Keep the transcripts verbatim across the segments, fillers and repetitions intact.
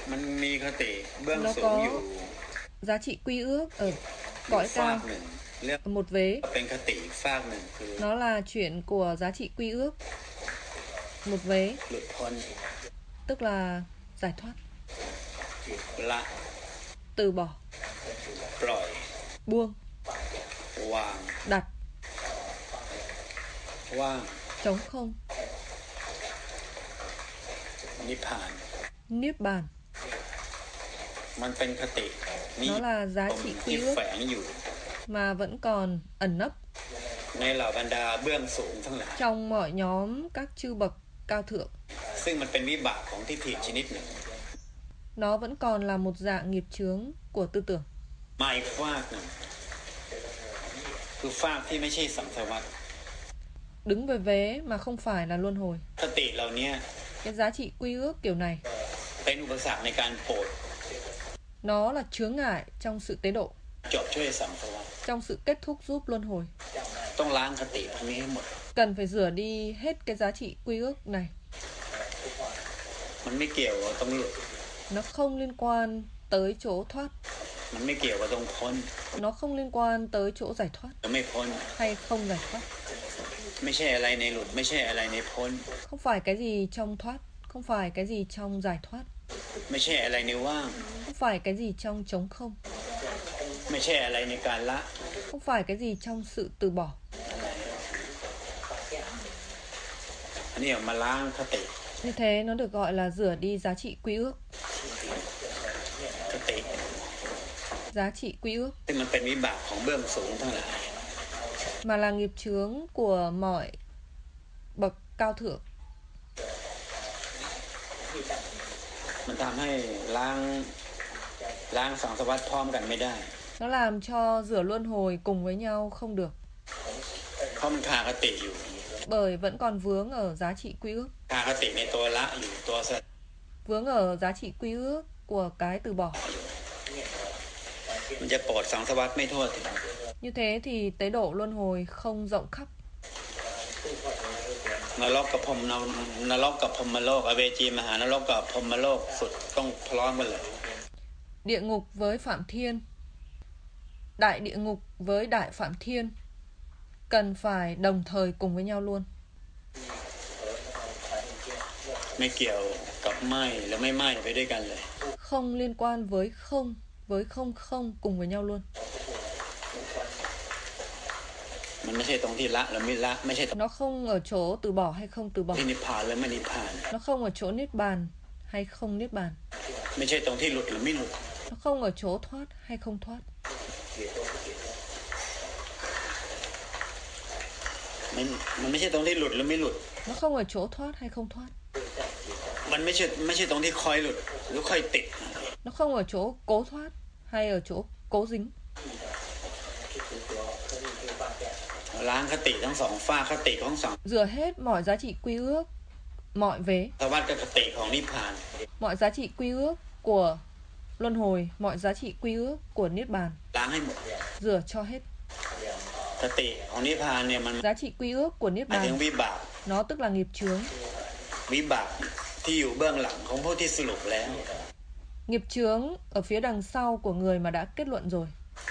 มันมีคติเบื้อง Nó สูง có อยู่ giá trị quy ước ở อยู่ cõi ฝาก cao หนึ่งเรียก ở một vế. เป็นคติอีกฝากหนึ่งคือ Nó là chuyện của giá trị quy ước một vế, หลุดพ้น tức là giải thoát, ละ từ bỏ, ปล่อย buông, วาง đặt, ว่าง trống không, นิพพาน niết bàn. มันเป็นคตินิ Nó là giá ยม trị ที่ quy ước แฝงอยู่ mà vẫn còn ẩn nấp ในเหล่าบรรดาเบื้องสูงทั้งหลาย trong mọi nhóm các chư bậc cao thượng. ซึ่งมันเป็นวิบากของทิฏฐิชนิดหนึ่ง Nó vẫn còn là một dạng nghiệp chướng của tư tưởng. มาอีกฝากหนึ่งคือฝากที่ไม่ใช่สังสารวัฏ Đứng về vế mà không phải là luân hồi. คติเหล่านี้ Cái giá trị quy ước kiểu này เป็นอุปสรรคในการโปรด nó là chướng ngại trong sự tế độ, จบช่วยสังสารวัฏ trong sự kết thúc giúp luân hồi. ต้องล้างคติพวกนี้ให้หมด Cần phải rửa đi hết cái giá trị quy ước này. มันไม่เกี่ยวกับตรงหลุด Nó không liên quan tới chỗ thoát, มันไม่เกี่ยวกับตรงพ้น nó không liên quan tới chỗ giải thoát หรือไม่พ้น hay không giải thoát. ไม่ใช่อะไรในหลุด ไม่ใช่อะไรในพ้น Không phải cái gì trong thoát, không phải cái gì trong giải thoát, ไม่ใช่อะไรในว่าง không phải cái gì trong trống không, ไม่ใช่อะไรในการละ không phải cái gì trong sự từ bỏ. อันนี้ออกมาล้างคติ Như thế nó được gọi là rửa đi giá trị quy ước. คติ Giá trị quy ước ซึ่งมันเป็นวิบากของเบื้องสูงทั้งหลาย mà là nghiệp chướng của mọi bậc cao thượng. มันทำให้ล้างล้างสังสารวัฏพร้อมกันไม่ได้ Nó làm cho rửa luân hồi cùng với nhau không được, เพราะมันขาดคติอยู่ bởi vẫn còn vướng ở giá trị quy ước, ขาดคติในตัวละอยู่ตัวส vướng ở giá trị quy ước của cái từ bỏ. มันจะโปรดสังสารวัฏไม่ทั่วถึง Như thế thì tế độ luân hồi không rộng khắp. นรกกับพรหมนนรกกับพรหมโลกอเวจีมหานรกกับพรหมโลกสุดต้องพร้อมกันเลย Địa ngục với Phạm Thiên, đại địa ngục với đại Phạm Thiên cần phải đồng thời cùng với nhau luôn. ไม่เกี่ยวกับไหมหรือไม่ไหมไปด้วยกันเลย Không liên quan với không, với không không cùng với nhau luôn. มันไม่ใช่ตรงที่ละหรือไม่ละไม่ใช่ตรง Nó không ở chỗ từ bỏ hay không từ bỏ, ที่นิพพานหรือไม่นิพพาน nó không ở chỗ niết bàn hay không niết bàn, ไม่ใช่ตรงที่หลุดหรือไม่หลุด nó không ở chỗ thoát hay không thoát, มันมันไม่ใช่ตรงที่หลุดหรือไม่หลุด nó không ở chỗ thoát hay không thoát, มันไม่ใช่ไม่ใช่ตรงที่คอยหลุดหรือคอยติด nó không ở chỗ cố thoát hay ở chỗ cố dính. ล้างคติทั้งสองฝ้าคติของสอง Rửa hết mọi giá trị quy ước, mọi vế, สวัสดิ์กับคติของนิพพาน mọi giá trị quy ước của luân hồi, mọi giá trị quy ước của niết bàn, ล้างให้หมด rửa cho hết. คติของนิพพานเนี่ยมัน Giá trị quy ước của niết หมายถึง bàn, วิบาก nó tức là nghiệp chướng. วิบากที่อยู่เบื้องหลังของผู้ที่สรุปแล้ว Nghiệp chướng ở phía đằng sau của người mà đã kết luận rồi.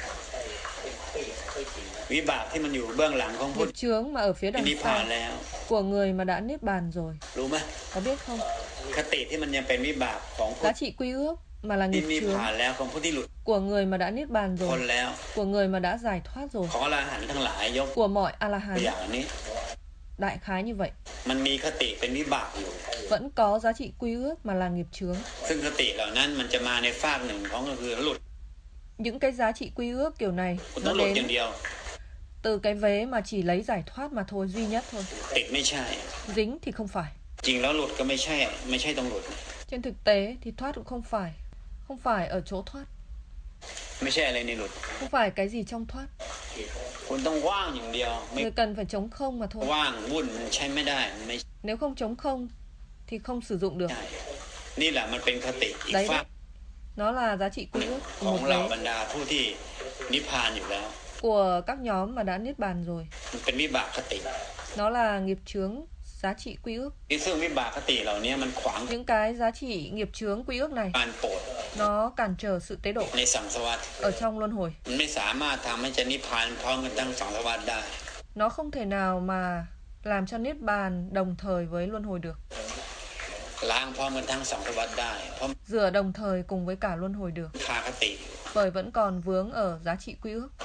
วิบากที่มันอยู่เบื้องหลังของผู้ Nghiệp chướng mà ở phía ที่ đằng นิพพาน sau แล้ว của người mà đã niết bàn rồi. รู้ไหม Có biết không? คติที่มันยังเป็นวิบากของผู้ Giá trị quy ước mà là ที่ nghiệp นิพ chướng พานแล้วของผู้ที่หลุด của người mà đã niết bàn พ้น rồi, แล้ว của người mà đã giải thoát rồi, ขออรหันต์ทั้งหลายยก của mọi ตัว A-la-hán. อย่างนี้ Đại khái như vậy. มันมีคติเป็นวิบากอยู่ Vẫn có giá trị quy ước mà là nghiệp chướng. ซึ่งคติเหล่านั้นมันจะมาในฝากหนึ่งของก็คือหลุด Những cái giá trị quy ước kiểu này คุณต้อ nó งหลุดอย่าง đến เดียว từ cái vế mà chỉ lấy giải thoát mà thôi, duy nhất thôi. ติดไม่ใช่ Dính thì không phải. จริงแล้วหลุดก็ไม่ใช่ ไม่ใช่ตรงหลุด Trên thực tế thì thoát cũng không phải, không phải ở chỗ thoát, ไม่ใช่อะไรในหลุด không phải cái gì trong thoát. คุณต้องว่างอย่างเดียวไม่ Người cần phải trống không mà thôi. ว่างวุ่นมันใช้ไม่ได้มันไม่ Nếu không trống không thì không sử dụng được. ใช่นี่แหละมันเป็นคติอีก Đấy ฝาก đấy. Nó là giá trị quy ước ของ một เรา vế บรรดาผู้ที่นิพพานอยู่แล้ว của các nhóm mà đã niết bàn rồi. มันเป็นวิบากคติ Nó là nghiệp chướng giá trị quy ước. ที่ซึ่งวิบากคติเหล่านี้มันขวาง Những cái giá trị nghiệp chướng quy ước này การโปรด nó cản trở sự tế độ ในสังสารวัฏ ở trong luân hồi. มันไม่สามารถทำให้จะนิพพานพร้อมกันทั้งสังสารวัฏได้ Nó không thể nào mà làm cho niết bàn đồng thời với luân hồi được, ล้างพร้อมกันทั้งสังสารวัฏได้ เพราะ rửa đồng thời cùng với cả luân hồi được, คาคติ bởi vẫn còn vướng ở giá trị quy ước,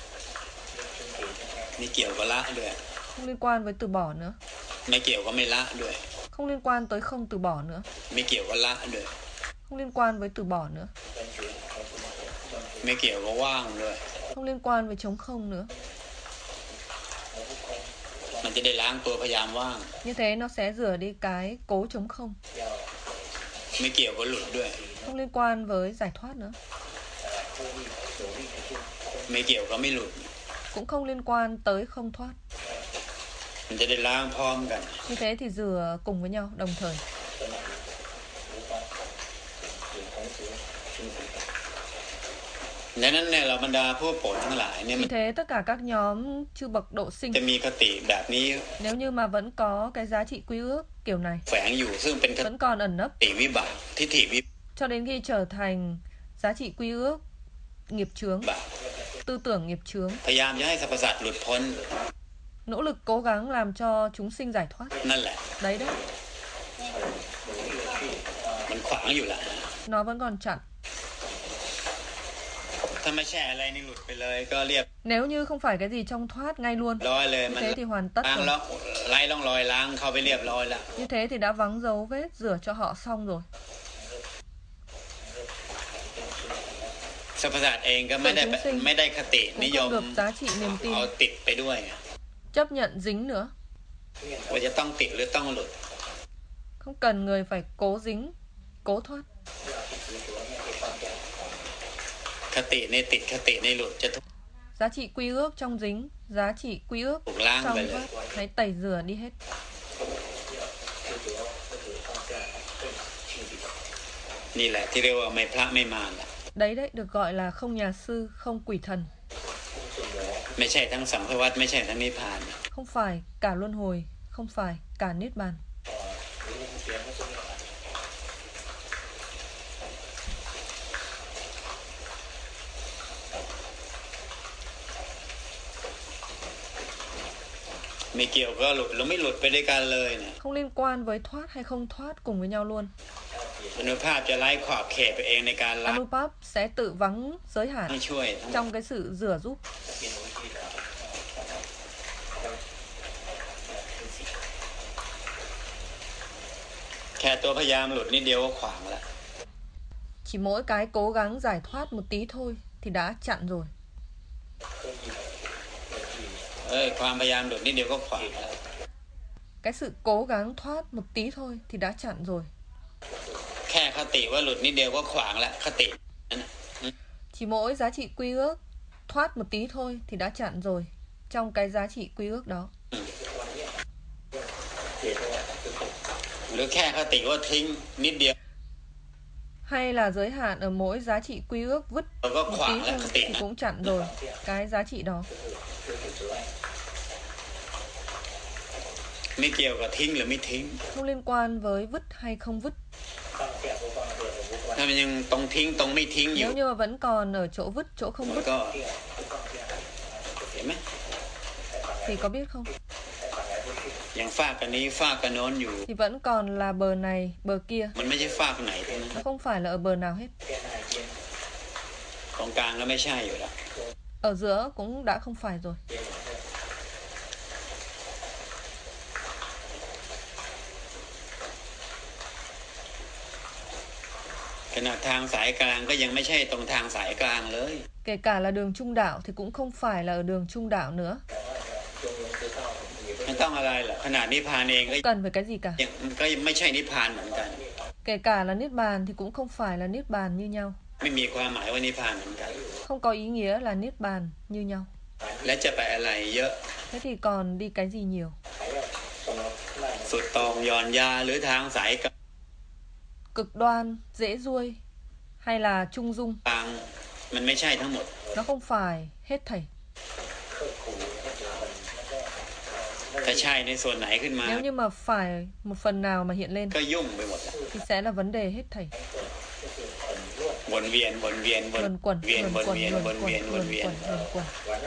นี่เกี่ยวกับละด้วย không liên quan với từ bỏ nữa, ไม่เกี่ยวกับไม่ละด้วย không liên quan tới không từ bỏ nữa, ไม่เกี่ยวกับละด้วย không liên quan với từ bỏ nữa, ไม่เกี่ยวกับว่างด้วย không liên quan với trống không nữa. มันจะได้ล้างตัวพยายามว่าง Như thế nó sẽ rửa đi cái cố trống không, ไม่เกี่ยวกับหลุดด้วย không liên quan với giải thoát nữa, ไม่เกี่ยวกับไม่หลุด cũng không liên quan tới không thoát. มันจะได้ล้างพร้อมกัน Như thế thì rửa cùng với nhau đồng thời. ดังนั้นเนี่ยเราบรรดาผู้โปรดทั้งหลายเนี่ยมั Vì น thế tất cả các nhóm chư bậc độ sinh, จะมีคติแบบนี้ nếu như mà vẫn có cái giá trị quy ước kiểu này, แฝงอยู่ซึ่งเป็นค vẫn còn ẩn nấp ติวิบากทิฏฐิวิ cho đến khi trở thành giá trị quy ước, nghiệp chướng, บาก tư tưởng nghiệp chướng, พยายามจะให้สรรพสัตว์หลุดพ้น nỗ lực cố gắng làm cho chúng sinh giải thoát. นั่นแหละ Đấy đấy, มันขวางอยู่แหละ nó vẫn còn chặn. ถ้าไม่ใช่อะไรนี่หลุดไปเลยก็เรียบ Nếu như không phải cái gì trong thoát ngay luôn, ร้อยเลย như มัน thế thì hoàn tất ล้าง rồi. แล้วไล่ร่องรอยล้างเข้าไปเรียบร้อยแล้ว Như thế thì đã vắng dấu vết, rửa cho họ xong rồi. สรรพสัตว์เองก็ไม่ได้ chúng sinh ไม่ได้คติ Cũng นิยม không được giá trị niềm เอา tin, ติดไปด้วย chấp nhận dính nữa. ว่าจะต้องติดหรือต้องหลุด Không cần người phải cố dính, cố thoát. คติในติดคติในหลุดจะถูก Giá trị quy ước trong dính, giá trị quy ước ถูกล้างไป trong เลย thoát, hãy tẩy rửa đi hết. นี่แหละที่เรียกว่าไม่พระไม่มารละ Đấy đấy, được gọi là không nhà sư, không quỷ thần. ไม่ใช่ทั้งสังสารวัฏไม่ใช่ทั้งนิพพาน Không phải cả luân hồi, không phải cả niết bàn. ไม่เกี่ยวก็หลุดหรือไม่หลุดไปด้วยกันเลยเนี่ย Không liên quan với thoát hay không thoát cùng với nhau luôn. อนุภาพจะไล่ขอบเขตไปเองในการล้าง Anupap sẽ tự vắng giới ให้ hạn ช่วยทั้ง trong cái sự rửa giúp. แค่ตัวพยายามหลุดนิดเดียวก็ขวางแล้ว Chỉ mỗi cái cố gắng giải thoát một tí thôi thì đã chặn rồi. เอ้ยความพยายามหลุดนิดเดียวก็ขวางแล้ว Cái sự cố gắng thoát một tí thôi thì đã chặn rồi. แค่คติว่าหลุดนิดเดียวก็ขวางแล้วคตินั่นน่ะ Chỉ mỗi giá trị quy ước thoát một tí thôi thì đã chặn rồi trong cái giá trị quy ước đó. หรือแค่คติว่าทิ้งนิดเดียว Hay là giới hạn ở mỗi giá trị quy ước vứt เราก็ một ขวาง tí แล้ว thôi คติ thì นะ cũng chặn rồi cái giá trị đó. ไม่เกี่ยวกับทิ้งหรือไม่ทิ้ง Không liên quan với vứt hay không vứt. ถ้ามันยังตรงทิ้งตรงไม่ทิ้งอยู่ Nếu như mà vẫn còn ở chỗ vứt, chỗ không มัน vứt ก็เห็นไหม thì có biết không? อย่างฝากกันนี้ฝากกันโน้นอยู่ Thì vẫn còn là bờ này, bờ kia. มันไม่ใช่ฝากไหนทั้งนั้น Nó không phải là ở bờ nào hết. ตรงกลางก็ไม่ใช่อยู่แล้ว Ở giữa cũng đã không phải rồi. ขณะทางสายกลางก็ยังไม่ใช่ตรงทางสายกลางเลย Kể cả là đường trung đạo thì cũng không phải là ở đường trung đạo nữa. มันต้องอะไรล่ะขนาดนิพพานเองก็ Cần phải cái gì cả. ยังก็ไม่ใช่นิพพานเหมือนกัน Kể cả là niết bàn thì cũng không phải là niết bàn như nhau. ไม่มีความหมายว่านิพพานเหมือนกัน Không có ý nghĩa là niết bàn như nhau. และจะไปอะไรเยอะ Thế thì còn đi cái gì nhiều? สุดตรงย่อนยาหรือทางสายก Cực đoan, dễ ruôi hay là trung dung? ลางมันไม่ใช่ทั้งหมด Nó không phải hết thảy. ถ้าใช่ในส่วนไหนขึ้นมา Nếu như mà phải một phần nào mà hiện lên ก็ยุ่งไปหมดอะ thì sẽ là vấn đề hết thảy. วนเวียนวนเวียนวน Luẩn quẩn, เวียน luẩn วน quẩn, เวียน luẩn วนเวียน quẩn, วน luẩn เวียน quẩn, luẩn quẩn.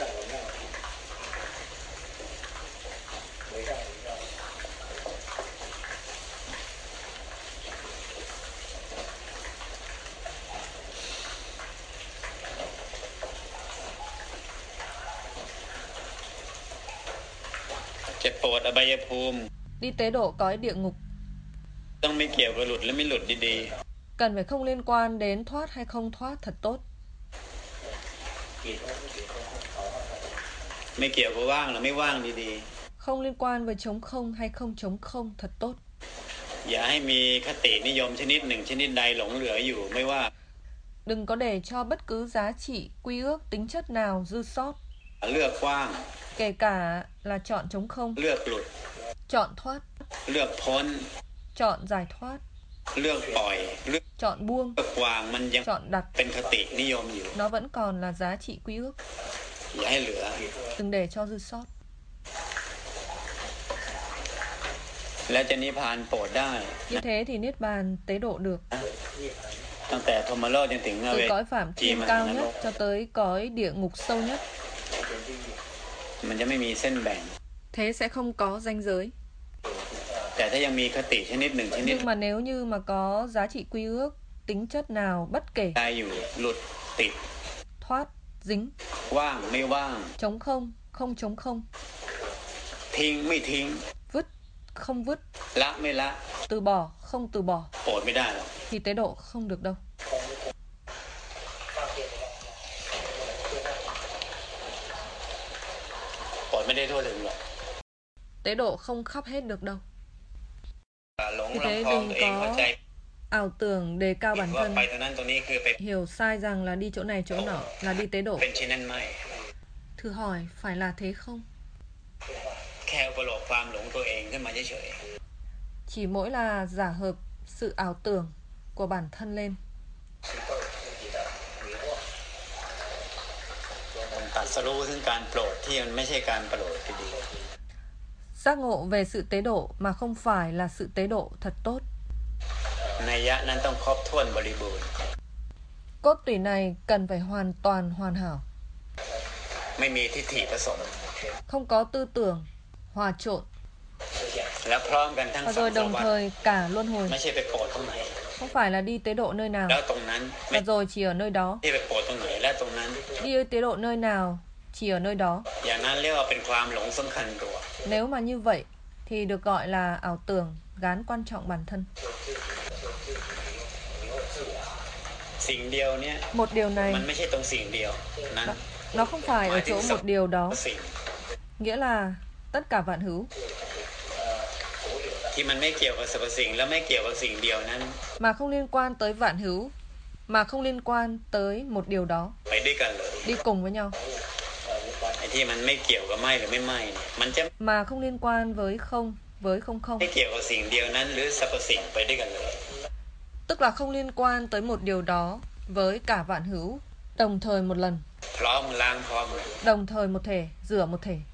เจ็บปวดอบายภูมิ Đi tế độ cõi địa ngục ต้องไม่เกี่ยวกับหลุดและไม่หลุดดี cần phải không liên quan đến thoát hay không thoát thật tốt. ๆไม่เกี่ยวกับว่างหรือไม่ว่างดี Không liên quan với trống không hay không trống không thật tốt. ๆอย่าให้มีคตินิยมชนิดหนึ่งชนิดใดหลงเหลืออยู่ไม่ว่า Đừng có để cho bất cứ giá trị, quy ước, tính chất nào dư sót, เลือกว่าง kể cả là chọn trống không, เลือกหลุด chọn thoát, เลือกพ้น chọn giải thoát, เลือกปล่อยเลือก chọn buông, วางมันยัง chọn đặt. เป็นคตินิยมอยู่ Nó vẫn còn là giá trị quy ước. อย่าให้เหลือ Đừng để cho dư sót. และจะนิพพานโปรดได้ Như thế thì Niết Bàn tế độ được. ตั้งแต่พรหมโลกจนถึงอ Từ เว cõi phạm จี thiên มหา cao นร nhất ก cho tới cõi địa ngục sâu nhất. มันจะไม่มีเส้นแบ่ง Thế sẽ không có ranh giới. แต่ถ้ายังมีคติชนิดหนึ่งชนิด Nhưng mà nếu như mà có giá trị quy ước, tính chất nào bất kể, ได้อยู่หลุดติด thoát, dính, ว่างไม่ว่าง trống không, không trống không, ทิ้งไม่ทิ้ง vứt, không vứt, ละไม่ละ từ bỏ, không từ bỏ, โปรดไม่ได้หรอก thì tế độ không được đâu. โปรดไม่ได้ทั่วถึงหรอก Tế độ không khắp hết được đâu. หลง Vì ลำ thế พอง đừng ตัวเองเข้าใจ có ảo tưởng đề cao ผิด bản ว่า thân, ไปตรงนั้นตรงนี้คือไป hiểu sai rằng là đi chỗ này chỗ nọ là đi tế độ. เป็นเช่นนั้นไม่ Thử hỏi phải là thế không? แค่อุปโลกความหลงตัวเองขึ้นมาเฉย Chỉ mỗi là giả hợp sự ảo tưởng của bản thân lên. ๆตัดสรู้ถึงการโปรดที่มันไม่ใช่การโปรดที่ดี Giác ngộ về sự tế độ mà không phải là sự tế độ thật tốt. นัยยะนั้นต้องครบถ้วนบริบูรณ์ Cốt tủy này cần phải hoàn toàn hoàn hảo, ไม่มีทิฏฐิผสม không có tư tưởng hòa trộn และพร้อมกันทั้ง và สอง rồi ส đồng วัสดิ์ thời cả luân hồi. ไม่ใช่ไปโปรดตรงไหน Không phải là đi tế độ nơi nào แล้วตรงนั้นไม่ và rồi chỉ ở nơi đó, ที่ไปโปรดตรงไหนและตรงนั้น đi tế độ nơi nào chỉ ở nơi đó. อย่างนั้นเรียกว่าเป็นความหลงสำคัญตัว Nếu mà như vậy thì được gọi là ảo tưởng gán quan trọng bản thân. สิ่งเดียวเนี่ย Một điều มัน này ไม่ใช่ตรงสิ่งเดียวนั้น nó, nó không phải ở chỗ một điều đó, สิ่ง nghĩa là tất cả vạn hữu, ที่มันไม่เกี่ยวกับสรรพสิ่งและไม่เกี่ยวกับสิ่งเดียวนั้น mà không liên quan tới vạn hữu, mà không liên quan tới một điều đó, ไปด้วยกันเลย đi cùng với nhau. ไอ้ที่มันไม่เกี่ยวกับไม่หรือไม่ไม่เนี่ยมันจะ Mà không liên quan với không, với không không, ไม่เกี่ยวกับสิ่งเดียวนั้นหรือสรรพสิ่งไปด้วยกันเลย tức là không liên quan tới một điều đó với cả vạn hữu, đồng thời một lần, พร้อมล้างพร้อมเลย đồng thời một thể, rửa một thể.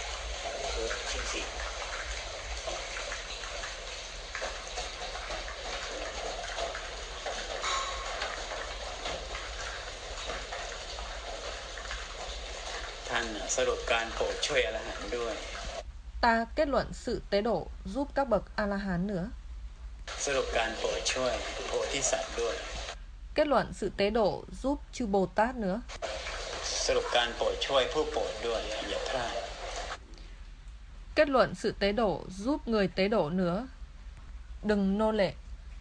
ท่านน่ะสรุปการโปรดช่วยอรหันต์ด้วย Ta kết luận sự tế độ giúp các bậc A-la-hán nữa. สรุปการโปรดช่วยโพธิสัตว์ด้วย Kết luận sự tế độ giúp chư Bồ Tát nữa. สรุปการโปรดช่วยผู้โปรดด้วยอย่าพลาด Kết luận sự tế độ giúp người tế độ nữa. Đừng nô lệ.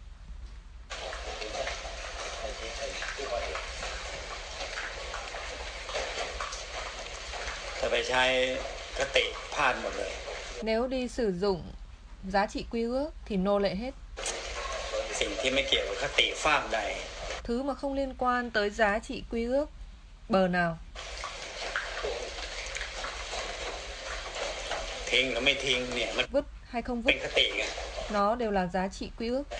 ถ้าไปใช้คติพลาดหมดเลย Nếu đi sử dụng giá trị quy ước thì nô lệ hết. สิ่งที่ไม่เกี่ยวกับคติฟากใด Thứ mà không liên quan tới giá trị quy ước bờ nào, ทิ้งหรือไม่ทิ้งเนี่ยมัน vứt hay không เป็น vứt, คติไง nó đều là giá trị quy ước.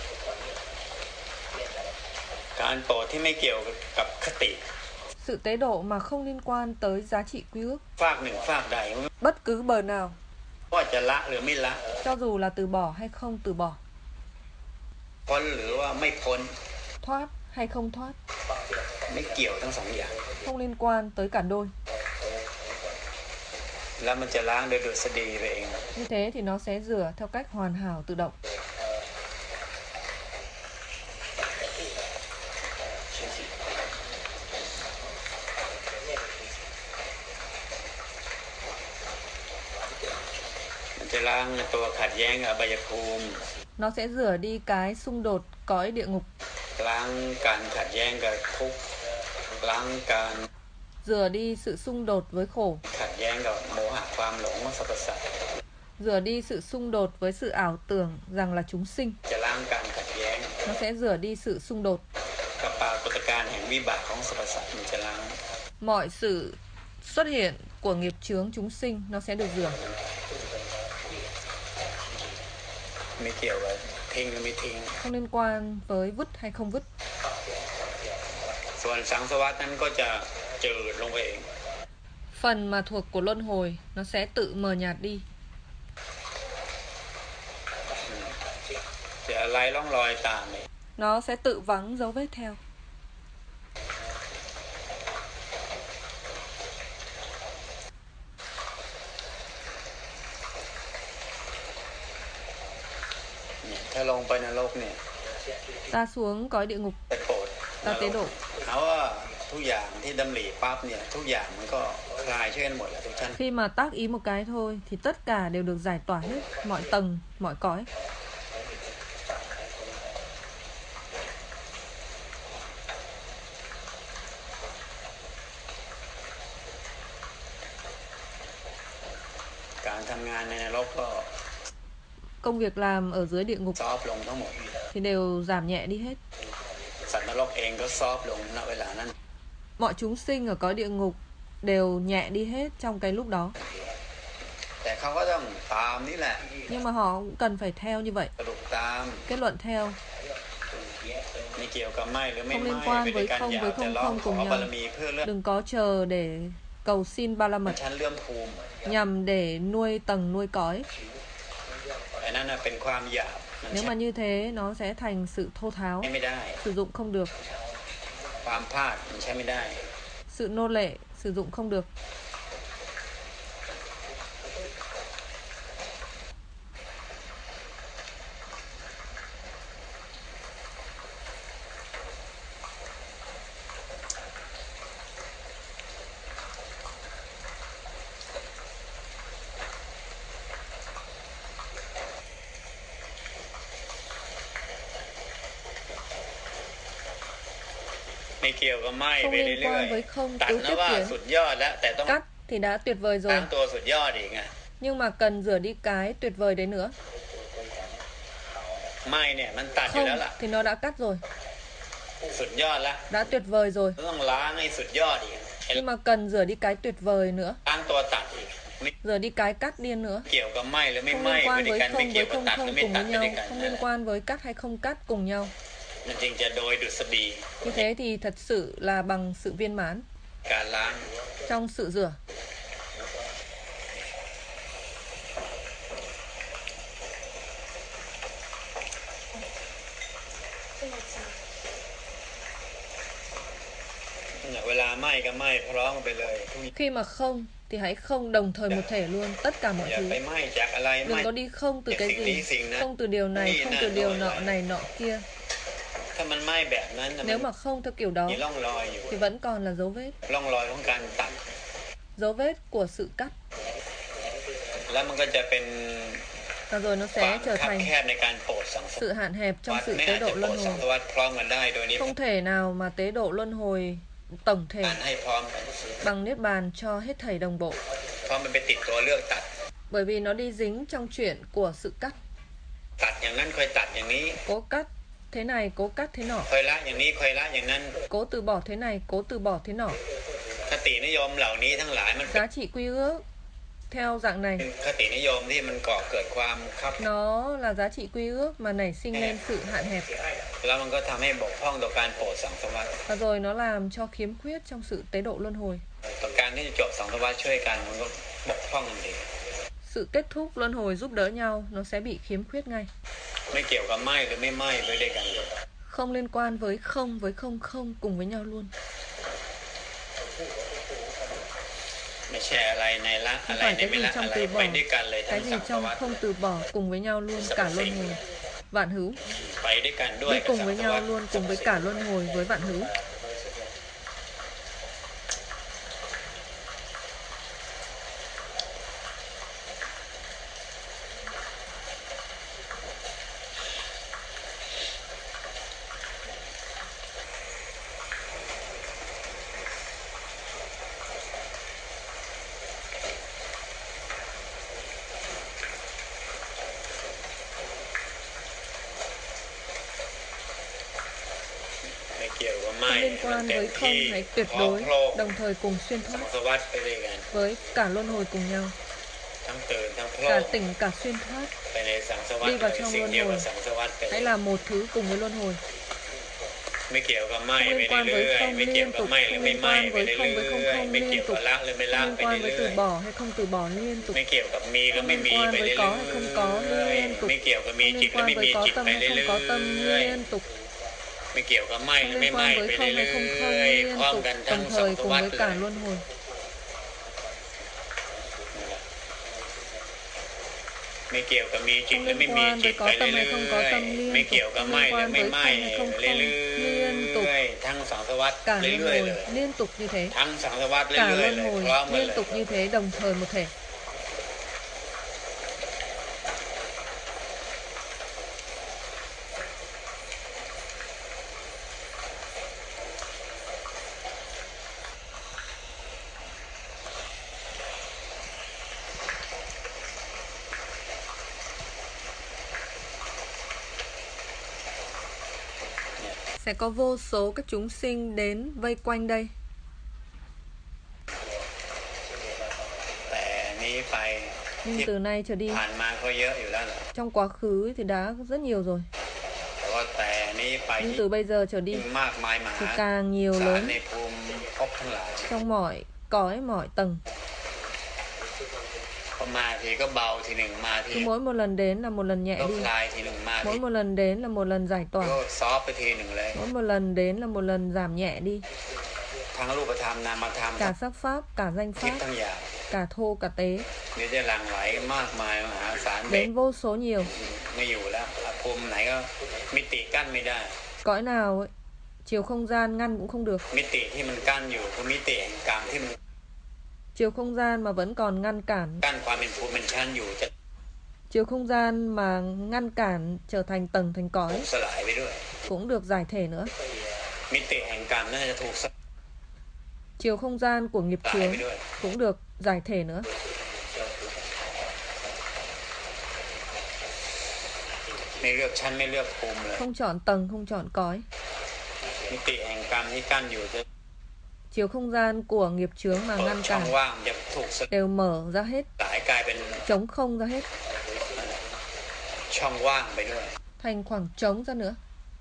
การโปรดที่ไม่เกี่ยวกับคติ Sự tế độ mà không liên quan tới giá trị quy ước, ฟากหนึ่งฟากใด bất cứ bờ nào, ว่าจะละหรือไม่ละ cho dù là từ bỏ hay không từ bỏ, พ้นหรือว่าไม่พ้น thoát hay không thoát, ไม่เกี่ยวทั้งสองอย่าง không liên quan tới cả đôi. แล้วมันจะล้างโดยดุษฎีไปเอง Như thế thì nó sẽ rửa theo cách hoàn hảo tự động. มันจะล้างตัวขัดแย้งอบายภูมิ Nó sẽ rửa đi cái xung đột cõi địa ngục, ล้างการขัดแย้งกับทุกข์ล้างการ rửa đi sự xung đột với khổ, ขัดแย้งกับโมหะความหลงสรรพสัตว์ rửa đi sự xung đột với sự ảo tưởng rằng là chúng sinh. จะล้างการขัดแย้ง Nó sẽ rửa đi sự xung đột. กับปรากฏการณ์แห่งวิบากของสรรพสัตว์มันจะล้าง Mọi sự xuất hiện của nghiệp chướng chúng sinh nó sẽ được rửa. ไม่เกี่ยวกับทิ้งหรือไม่ทิ้ง Không liên quan với vứt hay không vứt. ส่วนสังสารวัฏนั้นก็จะจืดลงไปเอง Phần mà thuộc của luân hồi nó sẽ tự mờ nhạt đi. จะอะไรร่องรอยตามเอง Nó sẽ tự vắng dấu vết theo. เนี่ยถ้าลงไปนรกเนี่ย Ta xuống cõi địa ngục, ไปโปรด ta tế độ. เขาว่าทุกอย่างที่ดำริปั๊บเนี่ยทุกอย่างมันก็คลายช่วยกันหมดแหละทุกท่าน Khi mà tác ý một cái thôi thì tất cả đều được giải tỏa hết, mọi tầng, mọi cõi. การทำงานในนรกก็ Công việc làm ở dưới địa ngục ซอฟต์ลงทั้งหมด thì đều giảm nhẹ đi hết. สัตว์นรกเองก็ซอฟต์ลงณเวลานั้น Mọi chúng sinh ở cõi địa ngục đều nhẹ đi hết trong cái lúc đó. แต่เขาก็ต้องตามนี่แหละ Nhưng mà họ cũng cần phải theo như vậy, สรุปตาม kết luận theo. ไม่เกี่ยวกับไม่หรือไม่ Không ไม่ liên quan ไม่ได้ với การ không อยา với กแต่ không ร้อง không ขอ cùng บาร nhau. มีเพื่อเลื่อน Đừng có chờ để cầu xin ba la mật ชั้นเลื่อมภูมิ nhằm để nuôi tầng nuôi cõi. ไอ้นั่นน่ะเป็นความหยาบมัน Nếu ใช้ mà như thế nó sẽ thành sự thô tháo, ไม่ได้ sử dụng không được. ความพลาดมันใช้ไม่ได้ Sự nô lệ sử dụng không được. ไม่เกี่ยวกับไม่ Không ไป liên เรื่อย quan với không ๆตัด cứ นะ tiếp ว่า diễn. สุดยอดแล้วแต่ต้อง Cắt thì đã tuyệt vời สร้า rồi, งตัวสุดยอดอีกไง nhưng mà cần rửa đi cái tuyệt vời đấy nữa. ไม่เนี่ยมันตัดอยู่ Không แล้วล่ะ thì nó đã cắt rồi, สุดยอดแล้ว đã tuyệt vời rồi. ต้องล้างให้สุดยอดอีก Nhưng mà cần rửa đi cái tuyệt vời nữa, ล้างตัวตัดอีกไม่ rửa đi cái cắt điên nữa. เกี่ยวกับไม่หรือไม่ Không ไม่ liên ไม่ quan ได้ với กันไม่ không เกี่ยว với กับ không ตัดหรือ không ไม่ cùng ตัด với ไม่ได้ nhau, กัน không นั่น liên แหละ quan với cắt hay không cắt cùng nhau. มันจึงจะโดยดุษฎี Như thế thì thật sự là bằng sự viên mãn การล้าง trong sự rửa. เนี่ยเวลาไหม้ก็ไหม้พร้อมกันไปเลยทุกอย่าง Khi mà không thì hãy không đồng thời một thể luôn tất cả mọi อย่า thứ. ไปไหม้จากอะไรไหม้ Đừng có đi không từ cái gì, không từ điều này, không từ điều nọ này nọ kia. ถ้ามันไหม้แบบนั้นน่ะ Nếu มัน mà không theo kiểu đó มีร่องรอยอยู่ thì vẫn còn là dấu vết, ร่องรอยของการตัด dấu vết của sự cắt. แล้วมันก็จะเป็น Và rồi nó ความ sẽ trở คับ thành แคบในการโปรดสังสาร sự hạn hẹp วั trong ฏ sự ไม่ tế อาจจะ độ โปร luân ดสัง hồi. สารวัฏพร้อมกันได้โดยนี้ Không thể nào mà tế độ luân hồi tổng thể การให้พร้อมกัน bằng niết bàn cho hết thảy đồng bộ. เพราะมันไปติดตัวเลือกตัด Bởi vì nó đi dính trong chuyện của sự cắt. ตัดอย่างนั้นค่อยตัดอย่างนี้ Cố cắt thế này, cố cắt thế nọ. ค่อยละอย่างนี้ค่อยละอย่างนั้น Cố từ bỏ thế này, cố từ bỏ thế nọ. คตินิยมเหล่านี้ทั้งหลายมันเป็น Giá trị quy ước theo dạng này, คตินิยมที่มันก่อเกิดความคับ nó là giá trị quy ước mà nảy sinh lên sự hạn hẹp. แล้วมันก็ทำให้บกพร่องต่อการโปรดสังสารวัฏ Và rồi nó làm cho khiếm khuyết trong sự tế độ luân hồi. ต่อการที่จะจบสังสารวัฏช่วยกันมันก็บกพร่องทันที Sự kết thúc luân hồi giúp đỡ nhau, nó sẽ bị khiếm khuyết ngay. ไม่เกี่ยวกับไหม้หรือไม่ไหม้ไปด้วยกัน Không liên quan với không với không không cùng với nhau luôn. ไม่ใช่อะไรในละอะ Không ไร phải ใน cái ไม่ gì ละ trong อะไร từ ไป bỏ, ด้วยกันเลยทั้ cái ง gì สังส trong วัฏ không từ bỏ cùng với nhau luôn, cả luân hồi. Vạn hữu ไปด้วยกันด้วย đi กับ cùng สัง với สวั nhau ฏ luôn, cùng với cả luân hồi với vạn hữu. ไม่เกี่ยวกับไหม้ Không liên มัน quan เต็ม với ที่ không hay tuyệt พร้อม đối, โลก đồng thời cùng xuyên สัง thoát สวัฏไปด้วยกัน với cả luân hồi cùng nhau, ทั้งตื่นทั้งโล cả ก tỉnh cả xuyên thoát. ไปในสังสวัฏ đi เล vào ย trong สิ่ง luân เดียว hồi. กับสังสวัฏไป Hãy là một thứ cùng với luân hồi. ไม่เกี่ยวกับไหม้ Không ไป liên quan เรื่ với อย không ๆไม่เกี่ยว liên กับ tục, ไหม้หรือ không ไม่ liên ไหม้ quan ไป với เรื่ không với không อย không ๆไม่เกี่ยว liên กับ tục, ละหรือไม่ละ không ไป liên quan với เรื่ từ อย bỏ hay không từ bỏ liên tục, ๆไม่เกี่ยวกับมีหรือไม่มี Không liên ไป quan เรื่ với อย có hay không có ๆ liên tục, ไม่เกี่ยวกับมี không จิต liên หรือ quan ไม่มี với có จิต tâm ไป hay เรื่ không có tâm อย liên tục, ๆไม่เกี่ยวกับไหม้ห không รือไม่ liên ไหม้ quan ไป với không เรื่ hay không อ không ย liên ๆพร้อม tục, กันทั้ง đồng สัง thời ส cùng วัฏ với เล cả ย luân hồi. ไม่เกี่ยวกับมีจิต Không หรือ liên ไม่มี quan จิ với ตไป có เรื่ tâm hay không có อย tâm ๆไม่ liên เกี่ยว tục, กับ không ไหม้ liên หรือ quan ไม่ với ไหม้ không hay không เรื่ không อย liên tục, ๆทั้งสังสวัฏ cả เรื่ luân อยๆ hồi เลย liên tục như thế, ทั้งสังสวัฏ cả เรื่อยๆ luân เลย hồi พร้อมกัน liên เลย tục như thế, đồng thời một thể. 'Sẽ có vô số các chúng sinh đến vây quanh đây. แต่นี้ไป Nhưng ที่ từ nay trở đi, ผ่านมาก็เยอะอยู่แล้วแหละ trong quá khứ thì đã rất nhiều rồi. แต่ว่าแต่นี้ไป Nhưng từ bây giờ trở đi ยิ่งมากมายมหา thì càng nhiều ศาล lớn ในภูมิภพทั้งหลาย trong mọi cõi, mọi tầng. พอมาทีก็เบาทีหนึ่งมาที Cứ mỗi một lần đến là một lần nhẹ ก็ đi. คลายทีหนึ่งมาที Mỗi một lần đến là một lần giải ก็ tỏa. ซอฟต์ไปทีหนึ่งเลย Mỗi một lần đến là một lần giảm nhẹ đi. ทั้งรูปธรรมนามธรรม Cả sắc pháp, cả danh ทิพย์ pháp, ทั้งอย่าง cả thô, cả tế. เดี๋ยวจะหลั่งไหลมากมายมหาศาลเบรก Đến vô số nhiều. ไม่อยู่แล้วภูมิไหนก็มิติกั้นไม่ได้ Cõi nào ấy, chiều không gian ngăn cũng không được. มิติที่มันกั้นอยู่คือมิติแห่งกรรมที่มัน Chiều không gian mà vẫn còn ngăn cản. กั้นความเป็นภูมิเป็นชั้นอยู่จะ Chiều không gian mà ngăn cản trở thành tầng thành ถู cõi กสลายไปด้วย cũng được giải thể nữa. มิติแห่งกรรมน่าจะถูกส Chiều không gian của nghiệp ลาย chướng ไปด้วย cũng được giải thể nữa. ไม่เลือกชั้นไม่เลือกภูมิเลย Không chọn tầng, không chọn cõi. มิติแห่งกรรมที่กั้นอยู่จะ Chiều không gian của nghiệp chướng mà เปิด ngăn ช่อง cản ว่างจะถูกส đều mở ra hết, ลายกลายเป็น trống không ra hết, ช่องว่างไปด้วย thành khoảng trống ra nữa.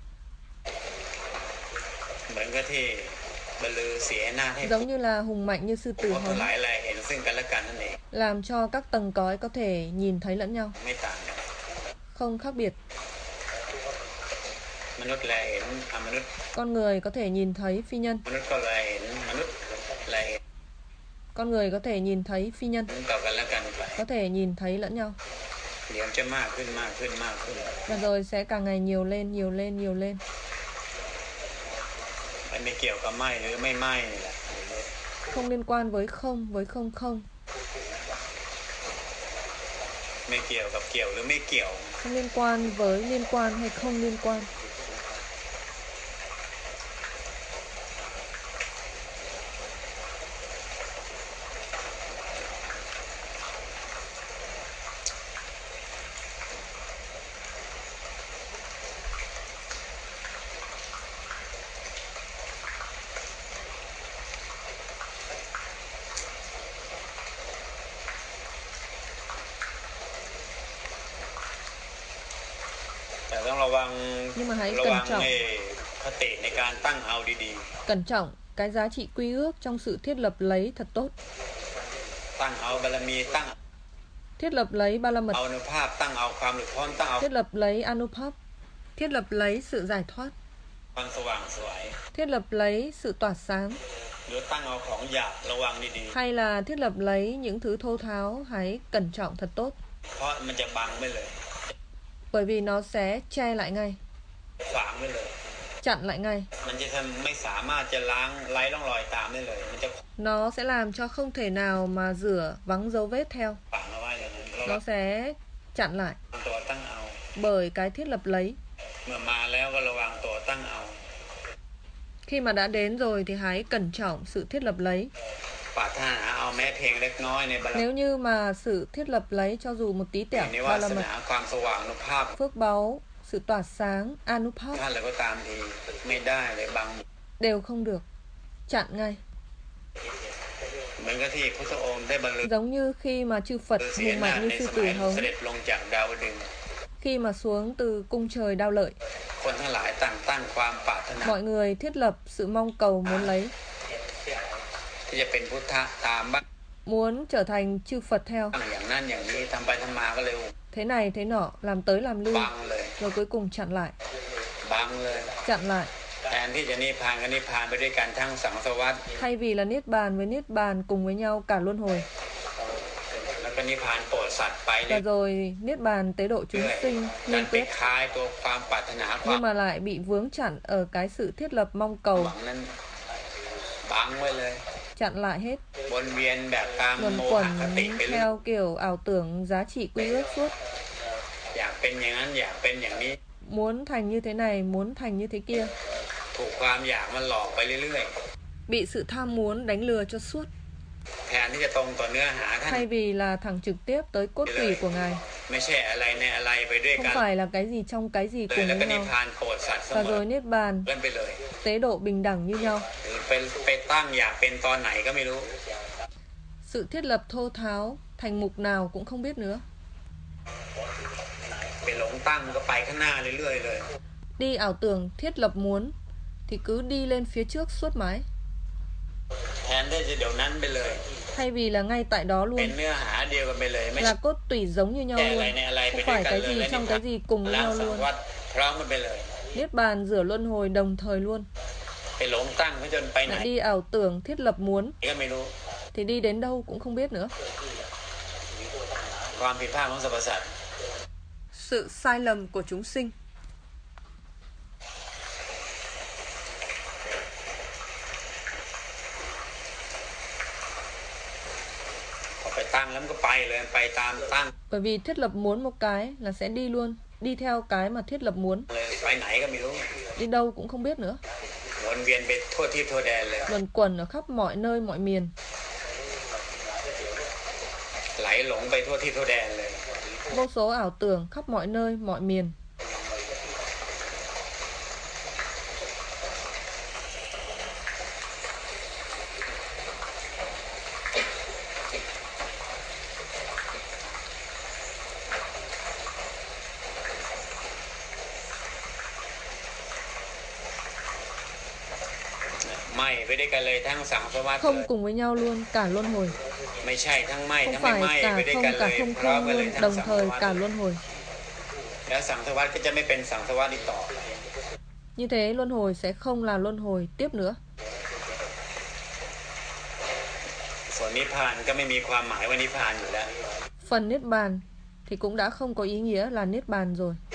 เหมือนกับที่บรรลือเสียหน้าให้ Giống như là hùng mạnh như sư tử ว่า hống, หลายแลเห็นซึ่งกันและกันนั่นเอง làm cho các tầng cõi có thể nhìn thấy lẫn nhau, ไม่ต่างกัน không khác biệt. มนุษย์แลเห็นอมนุษย์ Con người có thể nhìn thấy phi nhân, มนุษย์ก็แลเห็นมนุษย์แลเห็น con người có thể nhìn thấy phi nhân, ต่อกันและกันไป có thể nhìn thấy lẫn nhau. เดี๋ยวจะมากขึ้นมากขึ้นมากขึ้น Và rồi sẽ càng ngày nhiều lên, nhiều lên, nhiều lên. มันไม่เกี่ยวกับไหมหรือไม่ไหมนี่แหละ Không liên quan với không, với không không. ไม่เกี่ยวกับเกี่ยวหรือไม่เกี่ยว Không liên quan với liên quan hay không liên quan. แต่ต้องระวัง Nhưng mà hãy ระ cẩn วัง trọng, ไอ้คติในการตั้งเอาดี cẩn trọng cái giá trị quy ước trong sự thiết lập lấy thật tốt. ๆตั้งเอาบารมีตั้ง thiết lập lấy ba la mật, เอาอนุภาพตั้งเอาความหลุดพ้นตั้งเอา thiết lập lấy Anupap, thiết lập lấy sự giải thoát, ความสว่างไสวย thiết lập lấy sự tỏa sáng, หรือตั้งเอาของหยาบระวังดี hay là thiết lập lấy những thứ thô tháo, hãy cẩn trọng thật tốt, ๆเพราะมันจะบังไม่เลย bởi vì nó sẽ che lại ngay, ขวางไม่เลย chặn lại ngay. มันจะทำไม่สามารถจะล้างไร้ร่องรอยตามได้เลย มันจะ Nó sẽ làm cho không thể nào mà rửa vắng dấu vết theo. ขวางเอาไว้เลยระวั Nó ง sẽ chặn lại ตัวตั้งเอา bởi cái thiết lập lấy. เมื่อมาแล้วก็ระวังตัวตั้งเอา Khi mà đã đến rồi thì hãy cẩn trọng sự thiết lập lấy. ปรารถนาเอาแม้เพียงเล็กน้อยในบารมี Nếu như mà sự thiết lập lấy cho dù một tí ใน tẹo วา ba ส la mật, นาความสว่างอนุภาพ phước báu, sự tỏa sáng, Anupap ท่านเลยก็ตามทีไม่ได้เลยบัง đều không được, chặn ngay. เหมือนกับที่พระองค์ได้บรรลุ Giống như khi mà chư Phật ฤาษีอ hùng นาถ mạnh ใน như ส sư มั tử ย hống เสด็จลงจากดาวดึงส์ khi mà xuống từ cung trời Đao Lợi. คนทั้งหลายต่างตั้งความปรารถนา Mọi người thiết lập sự mong cầu muốn lấy, ที่จะเป็นพุทธะตามบ้าง muốn trở thành chư Phật theo. อย่างนั้นอย่างนี้ทำไปทำมาก็เลย Thế này thế nọ, làm tới làm lui, บังเลย rồi cuối cùng chặn lại, บังเลย chặn lại. แทนที่จะนิพพานก็นิพพานไปด้วยกันทั้งสังสารวัฏ Thay vì là niết bàn với niết bàn cùng với nhau cả luân hồi, แล้วก็นิพพานโปรดสัตว์ไปเรื่ và อย rồi niết bàn tế độ chúng sinh ๆนั่น liên ไป tiếp, คลายตัวความปรารถนาควา nhưng ม mà lại bị vướng chặn ở cái sự thiết lập mong cầu, หวังนั้นบังไว้เลย chặn lại hết, วนเวียนแบบตาม luẩn โม quẩn หคติไปเรื่อย theo kiểu ảo tưởng giá trị quy ước suốt, อยากเป็นอย่างนั้นอยากเป็นอย่างนี้ muốn thành như thế này, muốn thành như thế kia, ถูกความอยากมันหลอกไปเรื่อย bị sự tham muốn đánh lừa cho suốt, ๆแทนที่จะตรงต่อเนื้อหาท่าน thay vì là thẳng trực tiếp tới cốt tủy của Ngài, ไม่ใช่อะไรในอะไรไปด้วย không กัน phải là cái gì trong cái gì เลย cùng แล้ว với ก็นิพ nhau, พานโปรดสัตว์เส và มอ rồi niết bàn เล่นไปเลย tế độ bình đẳng như nhau. หรือไปไปตั้งอยากเป็นตอนไหนก็ไม่รู้ Sự thiết lập thô tháo thành mục nào cũng không biết nữa. ไปหลงตั้งก็ไปข้างหน้าเรื่อยๆเลย Đi ảo tưởng thiết lập muốn thì cứ đi lên phía trước suốt mãi, แทนที่จะเดี๋ยวนั้นไปเลย thay vì là ngay tại đó เป็น luôn, เนื้อหาเดียวกันไปเลยไม่ là ใช่ cốt tủy giống như nhau แค่อะไร luôn, ในอะไรไป không ด้วย phải กัน cái เลย gì และ trong นิพ cái พาน gì cùng với ล้าง nhau สัง luôn. วัฏพร้อมกันไปเลย Niết bàn rửa luân hồi đồng thời luôn. ไปหลงตั้งก็จนไปไหน Lại đi ảo tưởng thiết lập muốn ก็ไม่รู้ thì đi đến đâu cũng không biết nữa. ความผิดพลาดของสรรพสัตว์ Sự sai lầm của chúng sinh. พอไปตั้งแล้วมันก็ไปเลยไปตามตั้ง Bởi vì thiết lập muốn một cái là sẽ đi luôn, đi theo cái mà thiết lập muốn, เลยไปไหนก็ไม่รู้ đi đâu cũng không biết nữa, วนเวียนไปทั่วทิศทั่วแดนเลย luẩn quẩn ở khắp mọi nơi mọi miền, ไหลหลงไปทั่วทิศทั่วแดนเลย vô số ảo tưởng khắp mọi nơi mọi miền. ไหม้ไปด้วยกันเลยทั้งสังสารวัฏเล Không ย cùng với nhau luôn cả luân hồi, ไม่ใช่ทั้งไหม้ không ทั้งไม่ไหม้ phải ไป cả ด้วย không กันเล cả ย không พร้อม không กันเลย luôn, ทั้ง đồng สังสาร thời วัฏ cả luân hồi. แล้วสังสารวัฏก็จะไม่เป็นสังสารวัฏอีกต่อ Như thế luân hồi sẽ không là luân hồi tiếp nữa. ส่วนนิพพานก็ไม่มีความหมายว่านิพพานอยู่แล้ว Phần niết bàn thì cũng đã không có ý nghĩa là niết bàn rồi.